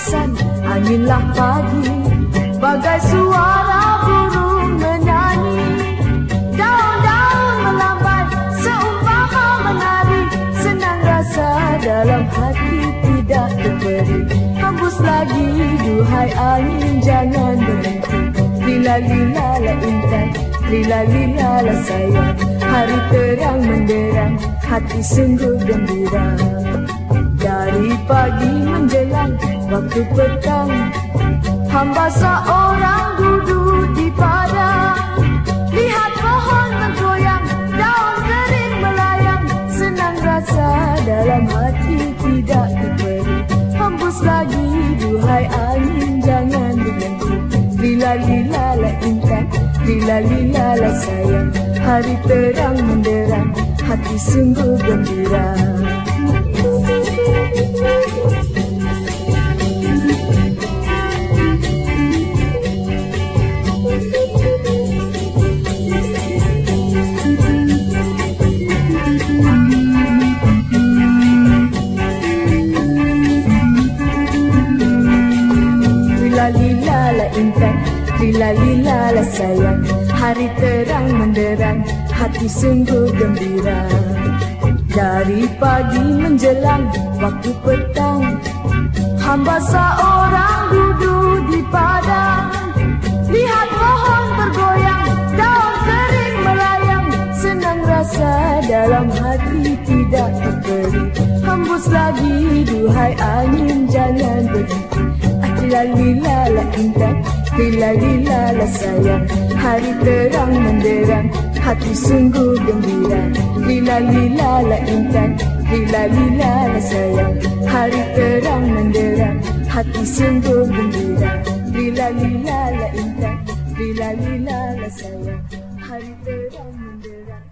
hembusan anginlah pagi, bagai suara burung menyanyi. Daun-daun melambai seumpama menari, senang rasa dalam hati tidak terberi. Hembus lagi duhai angin, jangan berhenti. Lila-lila lah intan, lila-lila lah sayang, hari terang menderang, hati sungguh gembira. Dari pagi menjelang waktu petang, hamba seorang duduk di padang. Lihat pohon menggoyang, daun kering melayang, senang rasa dalam hati tidak terberi. Hembus lagi duhai angin, jangan berhenti. Lila-lila lah intan, lila-lila lah sayang, hari terang menderang, hati sungguh gembira. Lila-lila lah intan, lila-lila lah sayang, hari terang menderang, hati sungguh gembira. Dari pagi menjelang waktu petang, hamba seorang duduk di padang. Lihat pohon bergoyang, daun kering melayang, senang rasa dalam hati tidak terberi. Hembus lagi duhai angin, jangan berhenti. Lila-lila lah intan, lila-lila lah sayang, hari terang menderang, hati sungguh gembira. Lila-lila lah intan, lila-lila lah sayang, hari terang menderang, hati sungguh gembira. Lila-lila lah intan, lila-lila lah sayang, hari terang menderang.